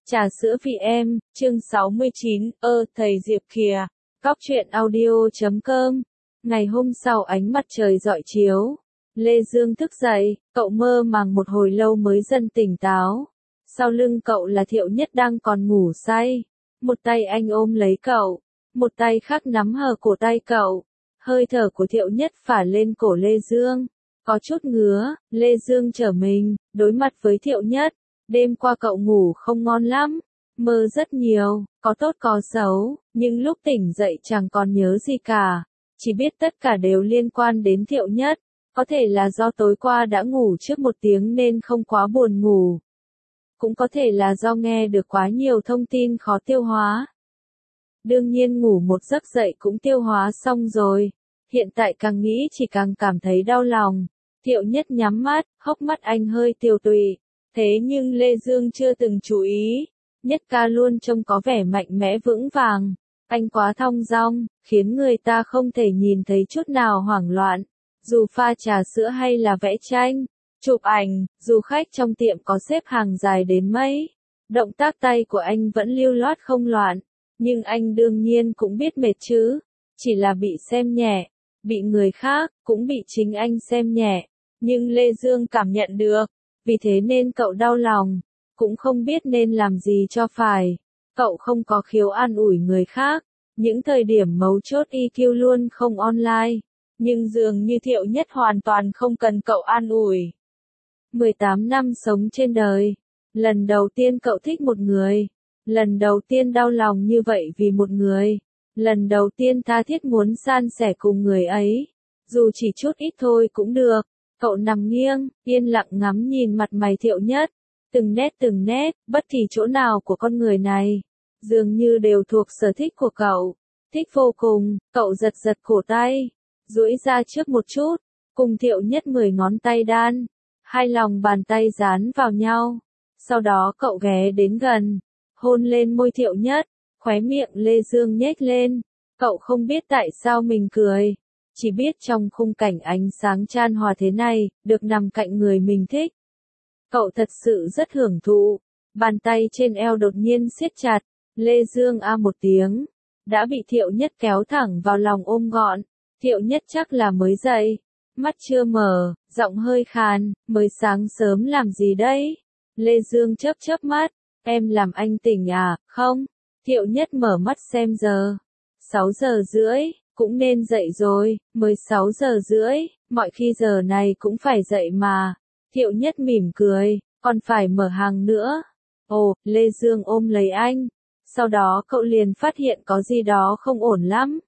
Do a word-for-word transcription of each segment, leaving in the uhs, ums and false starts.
Trà sữa vị em, chương sáu mươi chín, ơ, thầy Diệp kìa. Cóc truyện audio chấm com. Ngày hôm sau ánh mặt trời rọi chiếu. Lê Dương thức dậy, cậu mơ màng một hồi lâu mới dần tỉnh táo. Sau lưng cậu là Thiệu Nhất đang còn ngủ say. Một tay anh ôm lấy cậu, một tay khác nắm hở cổ tay cậu. Hơi thở của Thiệu Nhất phả lên cổ Lê Dương. Có chút ngứa, Lê Dương trở mình, đối mặt với Thiệu Nhất. Đêm qua cậu ngủ không ngon lắm, mơ rất nhiều, có tốt có xấu, nhưng lúc tỉnh dậy chẳng còn nhớ gì cả, chỉ biết tất cả đều liên quan đến Thiệu Nhất, có thể là do tối qua đã ngủ trước một tiếng nên không quá buồn ngủ, cũng có thể là do nghe được quá nhiều thông tin khó tiêu hóa. Đương nhiên ngủ một giấc dậy cũng tiêu hóa xong rồi, hiện tại càng nghĩ chỉ càng cảm thấy đau lòng. Thiệu Nhất nhắm mắt, hốc mắt anh hơi tiều tụy. Thế nhưng Lê Dương chưa từng chú ý, Nhất ca luôn trông có vẻ mạnh mẽ vững vàng, anh quá thong dong, khiến người ta không thể nhìn thấy chút nào hoảng loạn, dù pha trà sữa hay là vẽ tranh, chụp ảnh, dù khách trong tiệm có xếp hàng dài đến mấy, động tác tay của anh vẫn lưu loát không loạn, nhưng anh đương nhiên cũng biết mệt chứ, chỉ là bị xem nhẹ, bị người khác, cũng bị chính anh xem nhẹ, nhưng Lê Dương cảm nhận được. Vì thế nên cậu đau lòng, cũng không biết nên làm gì cho phải. Cậu không có khiếu an ủi người khác, những thời điểm mấu chốt i kiu luôn không online, nhưng dường như Thiệu Nhất hoàn toàn không cần cậu an ủi. mười tám năm sống trên đời, lần đầu tiên cậu thích một người, lần đầu tiên đau lòng như vậy vì một người, lần đầu tiên tha thiết muốn san sẻ cùng người ấy, dù chỉ chút ít thôi cũng được. Cậu nằm nghiêng, yên lặng ngắm nhìn mặt mày Thiệu Nhất, từng nét từng nét, bất kỳ chỗ nào của con người này, dường như đều thuộc sở thích của cậu, thích vô cùng, cậu giật giật cổ tay, duỗi ra trước một chút, cùng Thiệu Nhất mười ngón tay đan, hai lòng bàn tay dán vào nhau, sau đó cậu ghé đến gần, hôn lên môi Thiệu Nhất, khóe miệng Lê Dương nhếch lên, cậu không biết tại sao mình cười. Chỉ biết trong khung cảnh ánh sáng chan hòa thế này, được nằm cạnh người mình thích. Cậu thật sự rất hưởng thụ, bàn tay trên eo đột nhiên siết chặt, Lê Dương a một tiếng, đã bị Thiệu Nhất kéo thẳng vào lòng ôm gọn, Thiệu Nhất chắc là mới dậy, mắt chưa mở, giọng hơi khàn, mới sáng sớm làm gì đấy? Lê Dương chớp chớp mắt, em làm anh tỉnh à, không? Thiệu Nhất mở mắt xem giờ, sáu giờ rưỡi. Cũng nên dậy rồi, mới sáu giờ rưỡi, mọi khi giờ này cũng phải dậy mà. Thiệu Nhất mỉm cười, còn phải mở hàng nữa. Ồ, Lê Dương ôm lấy anh. Sau đó cậu liền phát hiện có gì đó không ổn lắm.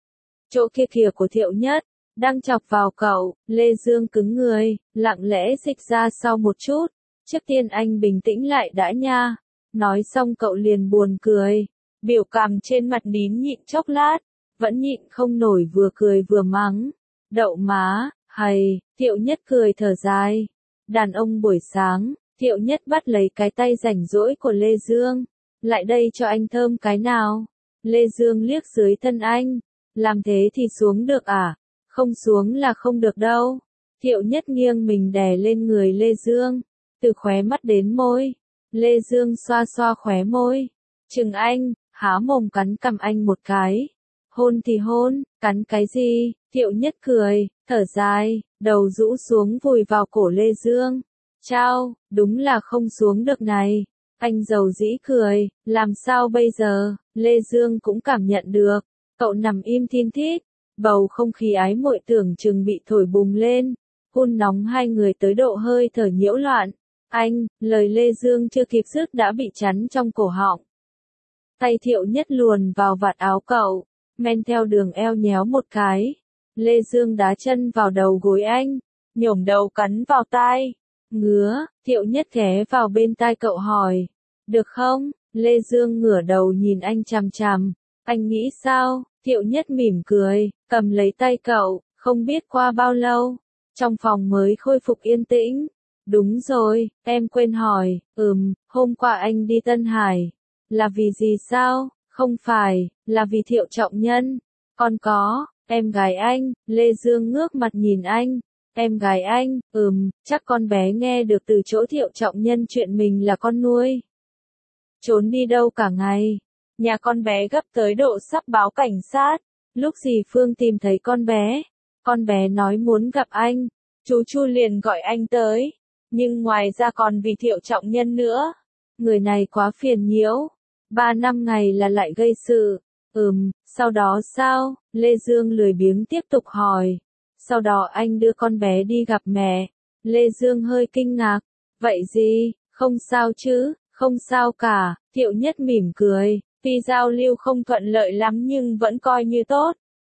Chỗ kia kìa của Thiệu Nhất, đang chọc vào cậu, Lê Dương cứng người, lặng lẽ dịch ra sau một chút. Trước tiên anh bình tĩnh lại đã nha. Nói xong cậu liền buồn cười, biểu cảm trên mặt nín nhịn chốc lát. Vẫn nhịn không nổi vừa cười vừa mắng. Đậu má, hay, Thiệu Nhất cười thở dài. Đàn ông buổi sáng, Thiệu Nhất bắt lấy cái tay rảnh rỗi của Lê Dương. Lại đây cho anh thơm cái nào. Lê Dương liếc dưới thân anh. Làm thế thì xuống được à? Không xuống là không được đâu. Thiệu Nhất nghiêng mình đè lên người Lê Dương. Từ khóe mắt đến môi. Lê Dương xoa xoa khóe môi. Chừng anh, há mồm cắn cằm anh một cái. Hôn thì hôn, cắn cái gì? Thiệu Nhất cười, thở dài, đầu rũ xuống vùi vào cổ Lê Dương. Chao, đúng là không xuống được này. Anh dầu dĩ cười, làm sao bây giờ? Lê Dương cũng cảm nhận được. Cậu nằm im thin thít, bầu không khí ái muội tưởng chừng bị thổi bùng lên. Hun nóng hai người tới độ hơi thở nhiễu loạn. Anh, lời Lê Dương chưa kịp dứt đã bị chắn trong cổ họng. Tay Thiệu Nhất luồn vào vạt áo cậu. Men theo đường eo nhéo một cái. Lê Dương đá chân vào đầu gối anh, nhổm đầu cắn vào tai. Ngứa, Thiệu Nhất ghé vào bên tai cậu hỏi. Được không? Lê Dương ngửa đầu nhìn anh chằm chằm. Anh nghĩ sao? Thiệu Nhất mỉm cười, cầm lấy tay cậu, không biết qua bao lâu. Trong phòng mới khôi phục yên tĩnh. Đúng rồi, em quên hỏi, ừm, hôm qua anh đi Tân Hải. Là vì gì sao? Không phải, là vì Thiệu Trọng Nhân. Còn có, em gái anh, Lê Dương ngước mặt nhìn anh. Em gái anh, ừm, chắc con bé nghe được từ chỗ Thiệu Trọng Nhân chuyện mình là con nuôi. trốn đi đâu cả ngày. Nhà con bé gấp tới độ sắp báo cảnh sát. Lúc dì Phương tìm thấy con bé, con bé nói muốn gặp anh, chú Chu liền gọi anh tới. Nhưng ngoài ra còn vì Thiệu Trọng Nhân nữa. Người này quá phiền nhiễu. Ba năm ngày là lại gây sự. Ừm, sau đó sao? Lê Dương lười biếng tiếp tục hỏi. Sau đó anh đưa con bé đi gặp mẹ. Lê Dương hơi kinh ngạc. Vậy gì? Không sao chứ? Không sao cả. Thiệu Nhất mỉm cười. Tuy giao lưu không thuận lợi lắm nhưng vẫn coi như tốt.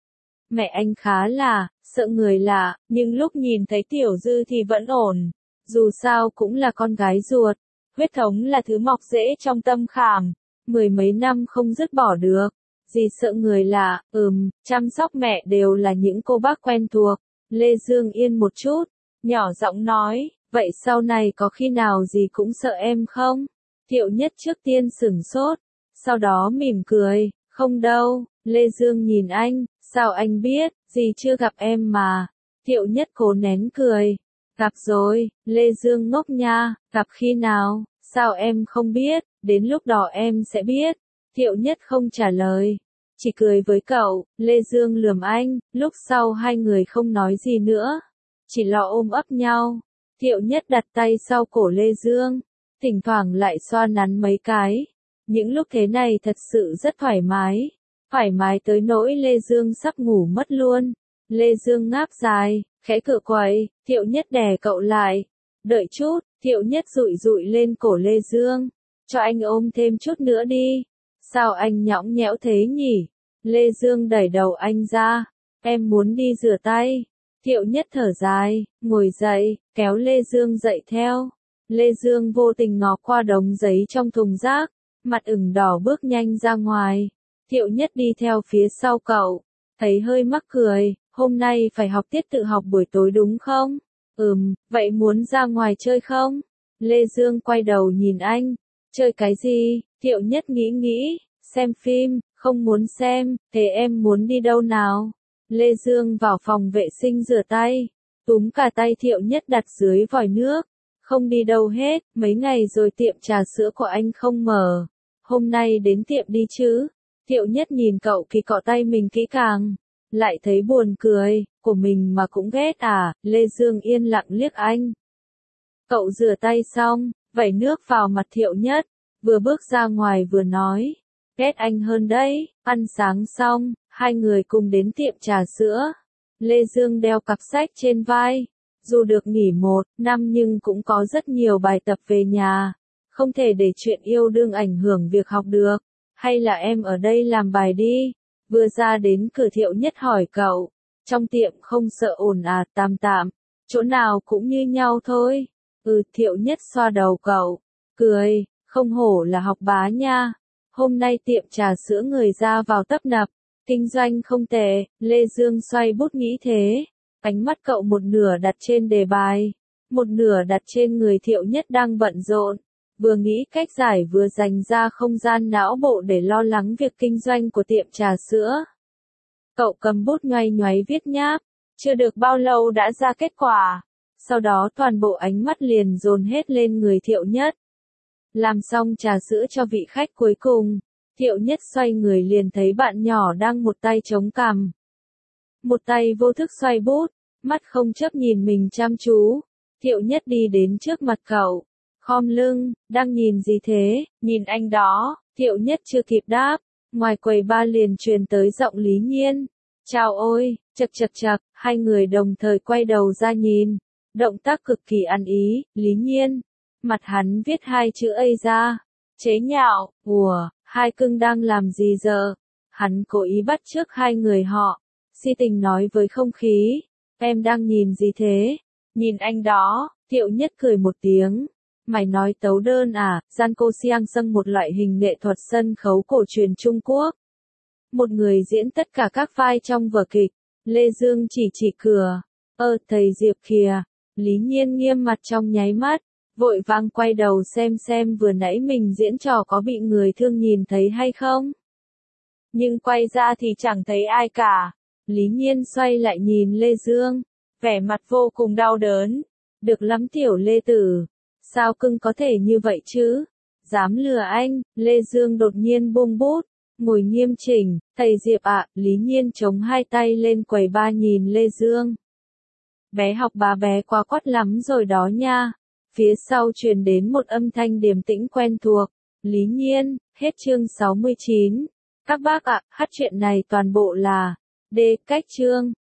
Mẹ anh khá là, sợ người lạ, nhưng lúc nhìn thấy Tiểu Dư thì vẫn ổn. Dù sao cũng là con gái ruột. Huyết thống là thứ mọc rễ trong tâm khảm. Mười mấy năm không dứt bỏ được. Dì sợ người lạ, ừm, chăm sóc mẹ đều là những cô bác quen thuộc. Lê Dương yên một chút, nhỏ giọng nói, vậy sau này có khi nào dì cũng sợ em không? Thiệu Nhất trước tiên sửng sốt, sau đó mỉm cười, không đâu. Lê Dương nhìn anh, sao anh biết, dì chưa gặp em mà. Thiệu Nhất cố nén cười, gặp rồi. Lê Dương ngốc nha, gặp khi nào, sao em không biết, đến lúc đó em sẽ biết. Thiệu Nhất không trả lời, chỉ cười với cậu. Lê Dương lườm anh, lúc sau hai người không nói gì nữa, chỉ lo ôm ấp nhau. Thiệu Nhất đặt tay sau cổ Lê Dương, thỉnh thoảng lại xoa nắn mấy cái. Những lúc thế này thật sự rất thoải mái, thoải mái tới nỗi Lê Dương sắp ngủ mất luôn. Lê Dương ngáp dài, khẽ cựa quậy. Thiệu Nhất đè cậu lại, đợi chút. Thiệu Nhất dụi dụi lên cổ Lê Dương, cho anh ôm thêm chút nữa đi. Sao anh nhõng nhẽo thế nhỉ? Lê Dương đẩy đầu anh ra, em muốn đi rửa tay. Thiệu Nhất thở dài, ngồi dậy, kéo Lê Dương dậy theo. Lê Dương vô tình ngó qua đống giấy trong thùng rác, mặt ửng đỏ bước nhanh ra ngoài. Thiệu Nhất đi theo phía sau cậu, thấy hơi mắc cười, hôm nay phải học tiết tự học buổi tối đúng không? Ừm, vậy muốn ra ngoài chơi không? Lê Dương quay đầu nhìn anh, chơi cái gì? Thiệu Nhất nghĩ nghĩ, xem phim, không muốn xem, thế em muốn đi đâu nào? Lê Dương vào phòng vệ sinh rửa tay, túm cả tay Thiệu Nhất đặt dưới vòi nước. Không đi đâu hết, mấy ngày rồi tiệm trà sữa của anh không mở. Hôm nay đến tiệm đi chứ? Thiệu Nhất nhìn cậu kỳ cọ tay mình kỹ càng, lại thấy buồn cười, của mình mà cũng ghét à? Lê Dương yên lặng liếc anh. Cậu rửa tay xong, vẩy nước vào mặt Thiệu Nhất, vừa bước ra ngoài vừa nói, ghét anh hơn đấy. Ăn sáng xong, hai người cùng đến tiệm trà sữa. Lê Dương đeo cặp sách trên vai. Dù được nghỉ một năm nhưng cũng có rất nhiều bài tập về nhà. Không thể để chuyện yêu đương ảnh hưởng việc học được. Hay là em ở đây làm bài đi. Vừa ra đến cửa Thiệu Nhất hỏi cậu. Trong tiệm không sợ ồn à? Tạm tạm, chỗ nào cũng như nhau thôi. Ừ. Thiệu Nhất xoa đầu cậu, cười, không hổ là học bá nha. Hôm nay tiệm trà sữa người ra vào tấp nập, kinh doanh không tệ. Lê Dương xoay bút nghĩ thế. Ánh mắt cậu một nửa đặt trên đề bài, một nửa đặt trên người Thiệu Nhất đang bận rộn, vừa nghĩ cách giải vừa dành ra không gian não bộ để lo lắng việc kinh doanh của tiệm trà sữa. Cậu cầm bút nhoay nhoáy viết nháp, chưa được bao lâu đã ra kết quả, sau đó toàn bộ ánh mắt liền dồn hết lên người Thiệu Nhất. Làm xong trà sữa cho vị khách cuối cùng, Thiệu Nhất xoay người liền thấy bạn nhỏ đang một tay chống cằm, một tay vô thức xoay bút, mắt không chớp nhìn mình chăm chú. Thiệu Nhất đi đến trước mặt cậu, khom lưng, đang nhìn gì thế? Nhìn anh đó. Thiệu Nhất chưa kịp đáp, ngoài quầy ba liền truyền tới giọng Lý Nhiên. Chào ôi, chật chật chật, hai người đồng thời quay đầu ra nhìn, động tác cực kỳ ăn ý. Lý Nhiên, mặt hắn viết hai chữ A ra, chế nhạo. Ủa, hai cưng đang làm gì giờ? Hắn cố ý bắt chước hai người họ, si tình nói với không khí, em đang nhìn gì thế? Nhìn anh đó. Thiệu Nhất cười một tiếng, mày nói tấu đơn à? Gian cô Siang Sâng, một loại hình nghệ thuật sân khấu cổ truyền Trung Quốc. Một người diễn tất cả các vai trong vở kịch. Lê Dương chỉ chỉ cửa, ơ thầy Diệp kìa. Lý Nhiên nghiêm mặt trong nháy mắt, vội vàng quay đầu xem xem vừa nãy mình diễn trò có bị người thương nhìn thấy hay không. Nhưng quay ra thì chẳng thấy ai cả. Lý Nhiên xoay lại nhìn Lê Dương, vẻ mặt vô cùng đau đớn. Được lắm tiểu Lê tử, sao cưng có thể như vậy chứ? dám lừa anh, Lê Dương đột nhiên buông bút, ngồi nghiêm chỉnh, thầy Diệp ạ, Lý Nhiên chống hai tay lên quầy ba nhìn Lê Dương. Bé học bà bé quá quắt lắm rồi đó nha. Phía sau truyền đến một âm thanh điềm tĩnh quen thuộc. Lý Nhiên, hết chương sáu mươi chín. Các bác ạ, hát chuyện này toàn bộ là D cách chương.